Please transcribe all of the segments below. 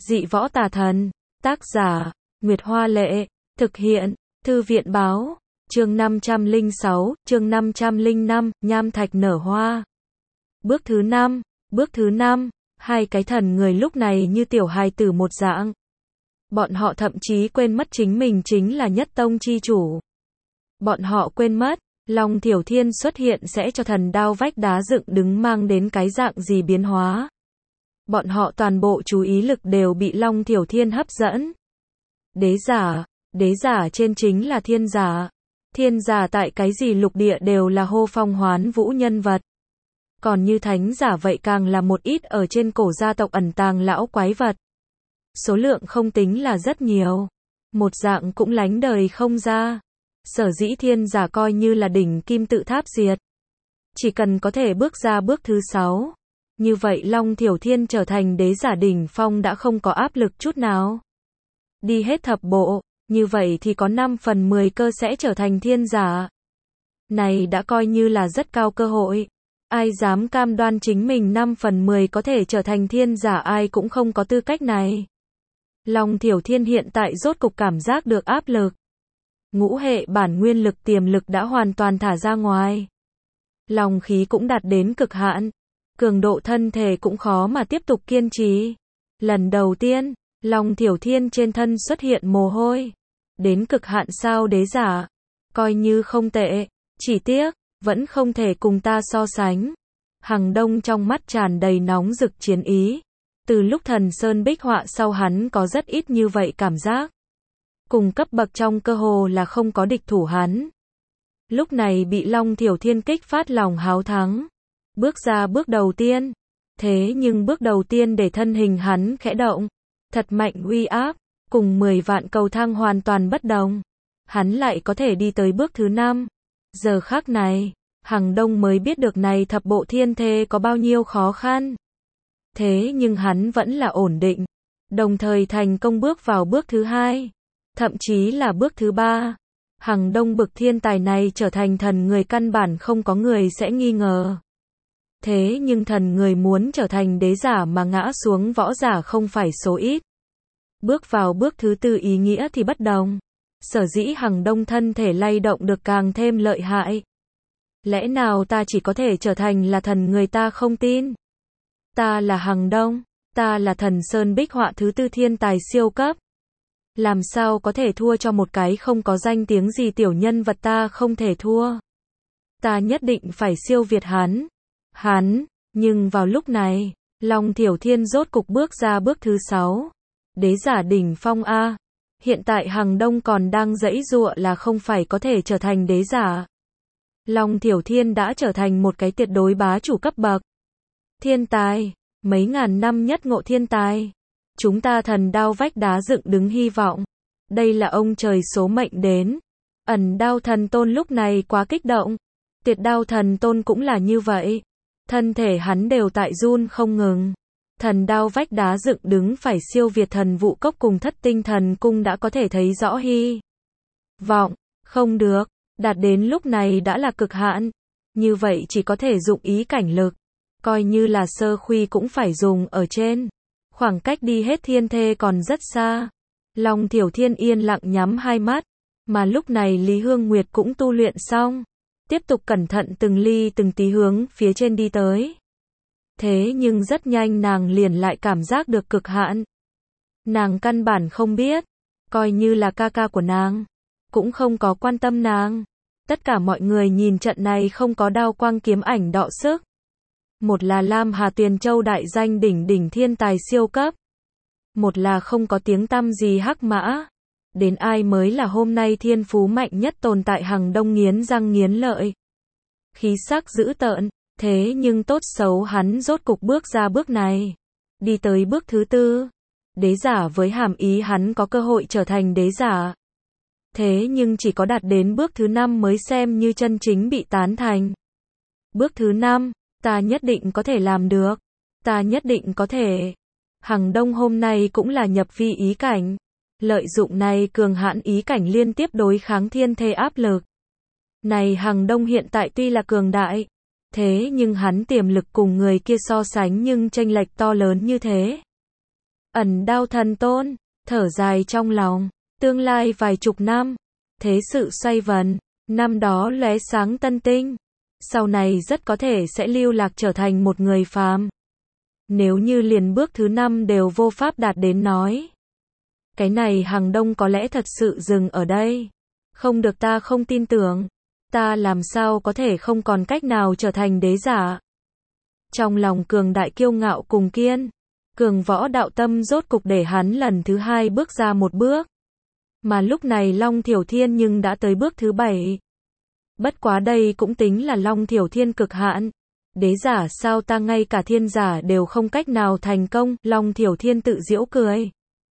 Dị võ tà thần. Tác giả, Nguyệt Hoa Lệ. Thực hiện, Thư viện Báo. Chương 506, chương 505, nham thạch nở hoa. Bước thứ 5, hai cái thần người lúc này như tiểu hài tử một dạng. Bọn họ thậm chí quên mất chính mình chính là nhất tông chi chủ. Bọn họ quên mất, Long Thiểu Thiên xuất hiện sẽ cho thần đao vách đá dựng đứng mang đến cái dạng gì biến hóa. Bọn họ toàn bộ chú ý lực đều bị Long Thiểu Thiên hấp dẫn. Đế giả trên chính là thiên giả. Thiên giả tại cái gì lục địa đều là hô phong hoán vũ nhân vật. Còn như thánh giả vậy càng là một ít ở trên cổ gia tộc ẩn tàng lão quái vật. Số lượng không tính là rất nhiều. Một dạng cũng lánh đời không ra. Sở dĩ thiên giả coi như là đỉnh kim tự tháp diệt. Chỉ cần có thể bước ra bước thứ 6. Như vậy Long Thiểu Thiên trở thành đế giả đỉnh phong đã không có áp lực chút nào. Đi hết thập bộ, như vậy thì có 5 phần 10 cơ sẽ trở thành thiên giả. Này đã coi như là rất cao cơ hội. Ai dám cam đoan chính mình 5 phần 10 có thể trở thành thiên giả ai cũng không có tư cách này. Long Thiểu Thiên hiện tại rốt cục cảm giác được áp lực. Ngũ hệ bản nguyên lực tiềm lực đã hoàn toàn thả ra ngoài. Long khí cũng đạt đến cực hạn. Cường độ thân thể cũng khó mà tiếp tục kiên trì. Lần đầu tiên, Long Thiểu Thiên trên thân xuất hiện mồ hôi. Đến cực hạn sao đế giả. Coi như không tệ. Chỉ tiếc, vẫn không thể cùng ta so sánh. Hằng Đông trong mắt tràn đầy nóng rực chiến ý. Từ lúc thần Sơn Bích Họa sau hắn có rất ít như vậy cảm giác. Cùng cấp bậc trong cơ hồ là không có địch thủ hắn. Lúc này bị Long Thiểu Thiên kích phát lòng háo thắng. Bước ra bước đầu tiên. Thế nhưng bước đầu tiên để thân hình hắn khẽ động. Thật mạnh uy áp. Cùng 10 vạn cầu thang hoàn toàn bất đồng. Hắn lại có thể đi tới bước thứ 5. Giờ khắc này, Hằng Đông mới biết được này thập bộ thiên thê có bao nhiêu khó khăn. Thế nhưng hắn vẫn là ổn định. Đồng thời thành công bước vào bước thứ 2. Thậm chí là bước thứ 3. Hằng Đông bực thiên tài này trở thành thần người căn bản không có người sẽ nghi ngờ. Thế nhưng thần người muốn trở thành đế giả mà ngã xuống võ giả không phải số ít. Bước vào bước thứ 4 ý nghĩa thì bất đồng. Sở dĩ Hằng Đông thân thể lay động được càng thêm lợi hại. Lẽ nào ta chỉ có thể trở thành là thần người ta không tin? Ta là Hằng Đông, ta là thần Sơn Bích Họa thứ 4 thiên tài siêu cấp. Làm sao có thể thua cho một cái không có danh tiếng gì tiểu nhân vật ta không thể thua. Ta nhất định phải siêu việt hắn. Nhưng vào lúc này, Long Thiểu Thiên rốt cục bước ra bước thứ 6. Đế giả đỉnh phong A. Hiện tại Hằng Đông còn đang giãy giụa là không phải có thể trở thành đế giả. Long Thiểu Thiên đã trở thành một cái tuyệt đối bá chủ cấp bậc. Thiên tài, mấy ngàn năm nhất ngộ thiên tài. Chúng ta thần đao vách đá dựng đứng hy vọng. Đây là ông trời số mệnh đến. Ẩn đao thần tôn lúc này quá kích động. Tuyệt đao thần tôn cũng là như vậy. Thân thể hắn đều tại run không ngừng. Thần đao vách đá dựng đứng phải siêu việt thần vụ cốc cùng thất tinh thần cung đã có thể thấy rõ hy vọng. Không được, đạt đến lúc này đã là cực hạn. Như vậy chỉ có thể dụng ý cảnh lực. Coi như là sơ khuy cũng phải dùng ở trên. Khoảng cách đi hết thiên thê còn rất xa. Long Thiểu Thiên yên lặng nhắm hai mắt. Mà lúc này Lý Hương Nguyệt cũng tu luyện xong. Tiếp tục cẩn thận từng ly từng tí hướng phía trên đi tới. Thế nhưng rất nhanh nàng liền lại cảm giác được cực hạn. Nàng căn bản không biết. Coi như là ca ca của nàng. Cũng không có quan tâm nàng. Tất cả mọi người nhìn trận này không có đao quang kiếm ảnh đọ sức. Một là Lam Hà Tuyền Châu đại danh đỉnh thiên tài siêu cấp. Một là không có tiếng tăm gì hắc mã. Đến ai mới là hôm nay thiên phú mạnh nhất tồn tại Hằng Đông nghiến răng nghiến lợi. Khí sắc dữ tợn. Thế nhưng tốt xấu hắn rốt cục bước ra bước này. Đi tới bước thứ 4. Đế giả với hàm ý hắn có cơ hội trở thành đế giả. Thế nhưng chỉ có đạt đến bước thứ 5 mới xem như chân chính bị tán thành. Bước thứ 5, ta nhất định có thể làm được. Ta nhất định có thể. Hằng Đông hôm nay cũng là nhập vi ý cảnh. Lợi dụng này cường hãn ý cảnh liên tiếp đối kháng thiên thê áp lực. Này Hằng Đông hiện tại tuy là cường đại. Thế nhưng hắn tiềm lực cùng người kia so sánh nhưng chênh lệch to lớn như thế. Ẩn đao thần tôn, thở dài trong lòng, tương lai vài chục năm, thế sự xoay vần, năm đó lóe sáng tân tinh, sau này rất có thể sẽ lưu lạc trở thành một người phàm. Nếu như liền bước thứ 5 đều vô pháp đạt đến nói. Cái này Hằng Đông có lẽ thật sự dừng ở đây. Không được, ta không tin tưởng. Ta làm sao có thể không còn cách nào trở thành đế giả. Trong lòng cường đại kiêu ngạo cùng kiên cường võ đạo tâm rốt cục để hắn lần thứ 2 bước ra một bước. Mà lúc này Long Thiểu Thiên nhưng đã tới bước thứ 7. Bất quá đây cũng tính là Long Thiểu Thiên cực hạn. Đế giả sao ta ngay cả thiên giả đều không cách nào thành công, Long Thiểu Thiên tự giễu cười.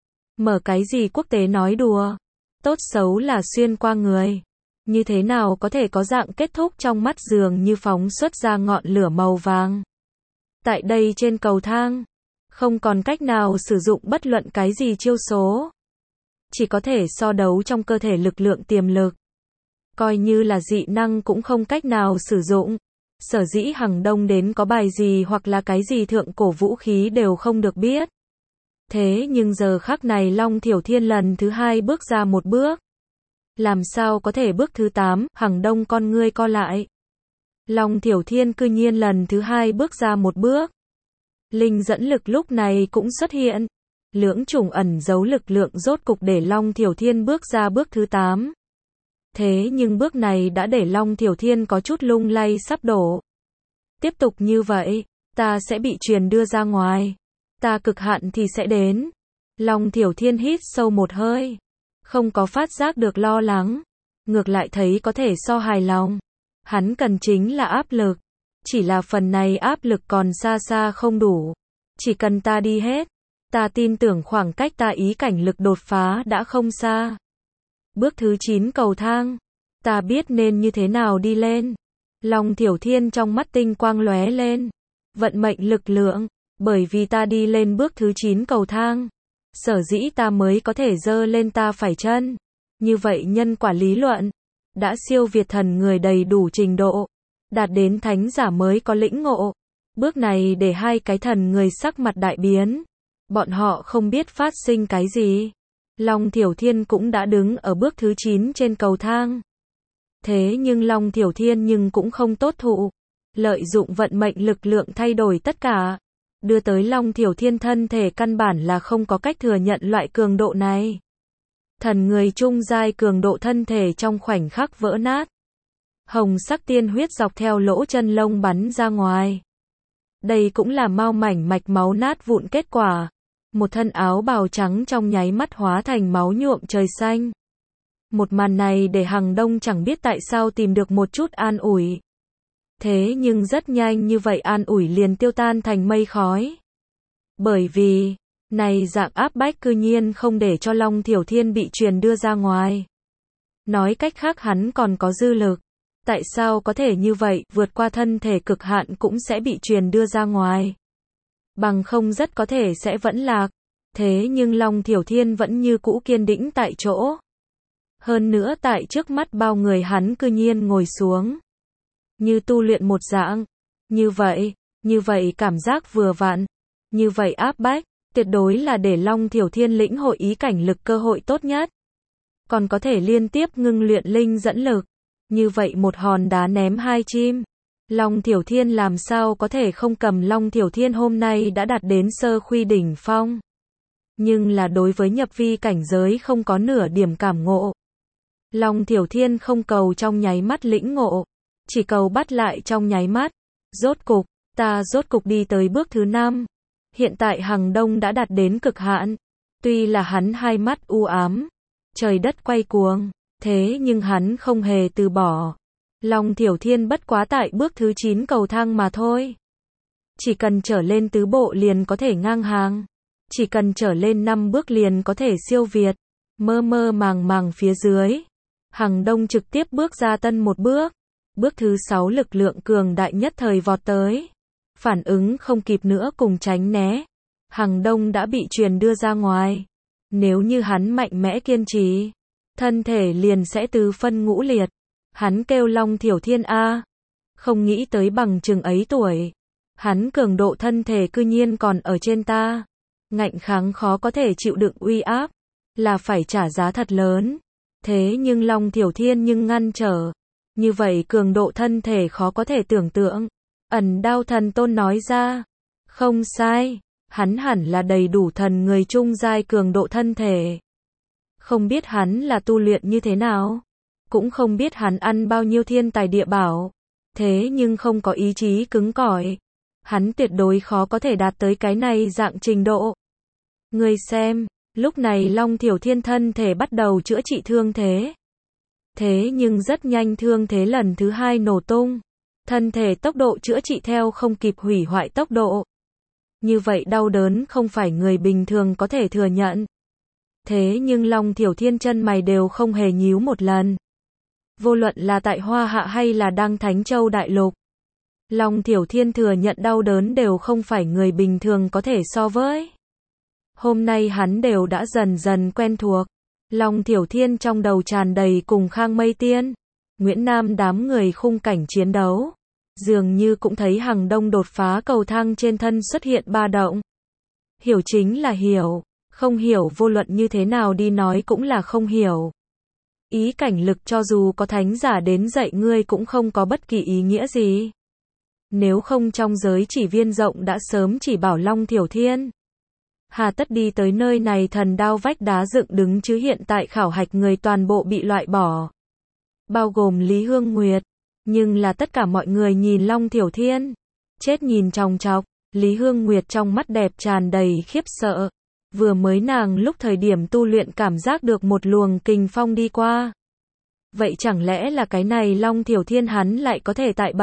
Mở cái gì quốc tế nói đùa. Tốt xấu là xuyên qua người. Như thế nào có thể có dạng kết thúc trong mắt dường như phóng xuất ra ngọn lửa màu vàng. Tại đây trên cầu thang, không còn cách nào sử dụng bất luận cái gì chiêu số. Chỉ có thể so đấu trong cơ thể lực lượng tiềm lực. Coi như là dị năng cũng không cách nào sử dụng. Sở dĩ Hằng Đông đến có bài gì hoặc là cái gì thượng cổ vũ khí đều không được biết. Thế nhưng giờ khắc này Long Thiểu Thiên lần thứ 2 bước ra một bước. Làm sao có thể bước thứ 8, Hằng Đông con ngươi co lại. Long Thiểu Thiên cư nhiên lần thứ 2 bước ra một bước. Linh dẫn lực lúc này cũng xuất hiện. Lưỡng chủng ẩn giấu lực lượng rốt cục để Long Thiểu Thiên bước ra bước thứ 8. Thế nhưng bước này đã để Long Thiểu Thiên có chút lung lay sắp đổ. Tiếp tục như vậy, ta sẽ bị truyền đưa ra ngoài. Ta cực hạn thì sẽ đến. Long Thiểu Thiên hít sâu một hơi. Không có phát giác được lo lắng. Ngược lại thấy có thể so hài lòng. Hắn cần chính là áp lực. Chỉ là phần này áp lực còn xa xa không đủ. Chỉ cần ta đi hết. Ta tin tưởng khoảng cách ta ý cảnh lực đột phá đã không xa. Bước thứ 9 cầu thang. Ta biết nên như thế nào đi lên. Long Thiểu Thiên trong mắt tinh quang lóe lên. Vận mệnh lực lượng. Bởi vì ta đi lên bước thứ 9 cầu thang. Sở dĩ ta mới có thể giơ lên ta phải chân. Như vậy nhân quả lý luận. Đã siêu việt thần người đầy đủ trình độ. Đạt đến thánh giả mới có lĩnh ngộ. Bước này để hai cái thần người sắc mặt đại biến. Bọn họ không biết phát sinh cái gì. Long Thiểu Thiên cũng đã đứng ở bước thứ 9 trên cầu thang. Thế nhưng Long Thiểu Thiên nhưng cũng không tốt thụ. Lợi dụng vận mệnh lực lượng thay đổi tất cả. Đưa tới Long Thiểu Thiên thân thể căn bản là không có cách thừa nhận loại cường độ này. Thần người trung giai cường độ thân thể trong khoảnh khắc vỡ nát. Hồng sắc tiên huyết dọc theo lỗ chân lông bắn ra ngoài. Đây cũng là mau mảnh mạch máu nát vụn kết quả. Một thân áo bào trắng trong nháy mắt hóa thành máu nhuộm trời xanh. Một màn này để Hằng Đông chẳng biết tại sao tìm được một chút an ủi. Thế nhưng rất nhanh như vậy an ủi liền tiêu tan thành mây khói. Bởi vì, này dạng áp bách cư nhiên không để cho Long Thiểu Thiên bị truyền đưa ra ngoài. Nói cách khác hắn còn có dư lực. Tại sao có thể như vậy, vượt qua thân thể cực hạn cũng sẽ bị truyền đưa ra ngoài. Bằng không rất có thể sẽ vẫn lạc. Thế nhưng Long Thiểu Thiên vẫn như cũ kiên định tại chỗ. Hơn nữa tại trước mắt bao người hắn cư nhiên ngồi xuống. Như tu luyện một dạng. Như vậy cảm giác vừa vặn. Như vậy áp bách, tuyệt đối là để Long Thiểu Thiên lĩnh hội ý cảnh lực cơ hội tốt nhất. Còn có thể liên tiếp ngưng luyện linh dẫn lực. Như vậy một hòn đá ném hai chim. Long Thiểu Thiên làm sao có thể không cầm. Long Thiểu Thiên hôm nay đã đạt đến sơ khuy đỉnh phong. Nhưng là đối với nhập vi cảnh giới không có nửa điểm cảm ngộ. Long Thiểu Thiên không cầu trong nháy mắt lĩnh ngộ. Chỉ cầu bắt lại trong nháy mắt. Rốt cục đi tới bước thứ 5. Hiện tại Hằng Đông đã đạt đến cực hạn. Tuy là hắn hai mắt u ám. Trời đất quay cuồng. Thế nhưng hắn không hề từ bỏ. Long Thiểu Thiên bất quá tại bước thứ 9 cầu thang mà thôi. Chỉ cần trở lên tứ bộ liền có thể ngang hàng. Chỉ cần trở lên 5 bước liền có thể siêu việt. Mơ mơ màng màng phía dưới. Hằng Đông trực tiếp bước ra tân một bước. Bước thứ 6 lực lượng cường đại nhất thời vọt tới. Phản ứng không kịp nữa cùng tránh né. Hằng Đông đã bị truyền đưa ra ngoài. Nếu như hắn mạnh mẽ kiên trì, thân thể liền sẽ tứ phân ngũ liệt. Hắn kêu Long Thiểu Thiên a. Không nghĩ tới bằng chừng ấy tuổi. Hắn cường độ thân thể cư nhiên còn ở trên ta. ngạnh kháng khó có thể chịu đựng uy áp, là phải trả giá thật lớn. Thế nhưng Long Thiểu Thiên nhưng ngăn trở. Như vậy cường độ thân thể khó có thể tưởng tượng. Ẩn Đao Thần Tôn nói ra. Không sai, hắn hẳn là đầy đủ thần người trung giai cường độ thân thể. Không biết hắn là tu luyện như thế nào. Cũng không biết hắn ăn bao nhiêu thiên tài địa bảo. Thế nhưng không có ý chí cứng cỏi. Hắn tuyệt đối khó có thể đạt tới cái này dạng trình độ. Ngươi xem, lúc này Long Thiểu Thiên thân thể bắt đầu chữa trị thương thế. Thế nhưng rất nhanh thương thế lần thứ hai nổ tung. Thân thể tốc độ chữa trị theo không kịp hủy hoại tốc độ. Như vậy đau đớn không phải người bình thường có thể thừa nhận. Thế nhưng Long Thiểu Thiên chân mày đều không hề nhíu một lần. Vô luận là tại Hoa Hạ hay là Đăng Thánh Châu Đại Lục. Long Thiểu Thiên thừa nhận đau đớn đều không phải người bình thường có thể so với. Hôm nay hắn đều đã dần dần quen thuộc. Long Thiểu Thiên trong đầu tràn đầy cùng Khang Mây Tiên, Nguyễn Nam đám người khung cảnh chiến đấu. Dường như cũng thấy Hằng Đông đột phá cầu thang trên thân xuất hiện ba động. Hiểu chính là hiểu, không hiểu vô luận như thế nào đi nói cũng là không hiểu. Ý cảnh lực cho dù có thánh giả đến dạy ngươi cũng không có bất kỳ ý nghĩa gì. Nếu không trong giới chỉ viên rộng đã sớm chỉ bảo Long Thiểu Thiên. Hà tất đi tới nơi này thần đao vách đá dựng đứng chứ hiện tại khảo hạch người toàn bộ bị loại bỏ. Bao gồm Lý Hương Nguyệt. Nhưng là tất cả mọi người nhìn Long Thiểu Thiên. Chết nhìn chòng chọc, Lý Hương Nguyệt trong mắt đẹp tràn đầy khiếp sợ. Vừa mới nàng lúc thời điểm tu luyện cảm giác được một luồng kình phong đi qua. Vậy chẳng lẽ là cái này Long Thiểu Thiên hắn lại có thể tại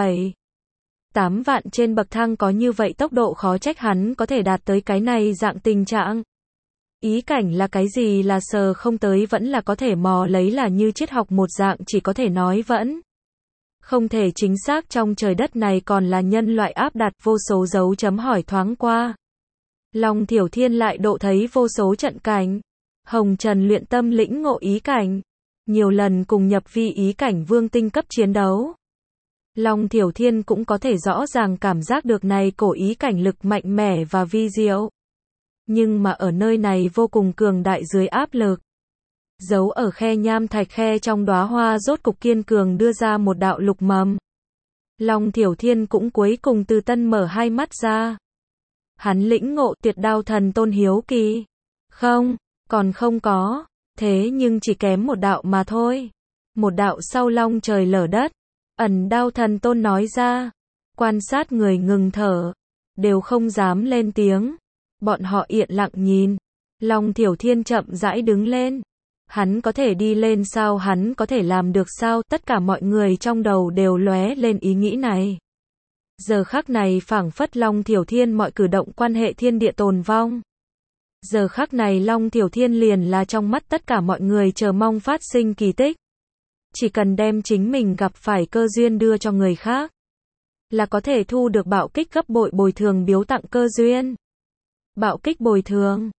7-8 vạn trên bậc thang có như vậy tốc độ khó trách hắn có thể đạt tới cái này dạng tình trạng. Ý cảnh là cái gì là sờ không tới vẫn là có thể mò lấy là như triết học một dạng chỉ có thể nói vẫn. Không thể chính xác trong trời đất này còn là nhân loại áp đặt vô số dấu chấm hỏi thoáng qua. Long Thiểu Thiên lại độ thấy vô số trận cảnh. Hồng Trần luyện tâm lĩnh ngộ ý cảnh. Nhiều lần cùng nhập vi ý cảnh vương tinh cấp chiến đấu. Long Thiểu Thiên cũng có thể rõ ràng cảm giác được này cổ ý cảnh lực mạnh mẽ và vi diệu. Nhưng mà ở nơi này vô cùng cường đại dưới áp lực. Giấu ở khe nham thạch khe trong đóa hoa rốt cục kiên cường đưa ra một đạo lục mầm. Long Thiểu Thiên cũng cuối cùng từ tân mở hai mắt ra. Hắn lĩnh ngộ Tuyệt Đao Thần Tôn hiếu kỳ. Không, còn không có. Thế nhưng chỉ kém một đạo mà thôi. Một đạo sau long trời lở đất. Ẩn Đao Thần Tôn nói ra. Quan sát người ngừng thở. Đều không dám lên tiếng. Bọn họ yên lặng nhìn. Long Thiểu Thiên chậm rãi đứng lên. Hắn có thể đi lên sao, hắn có thể làm được sao, tất cả mọi người trong đầu đều lóe lên ý nghĩ này. Giờ khắc này phảng phất Long Thiểu Thiên mọi cử động quan hệ thiên địa tồn vong. Giờ khắc này Long Thiểu Thiên liền là trong mắt tất cả mọi người chờ mong phát sinh kỳ tích. Chỉ cần đem chính mình gặp phải cơ duyên đưa cho người khác, là có thể thu được bạo kích gấp bội bồi thường biếu tặng cơ duyên. Bạo kích bồi thường.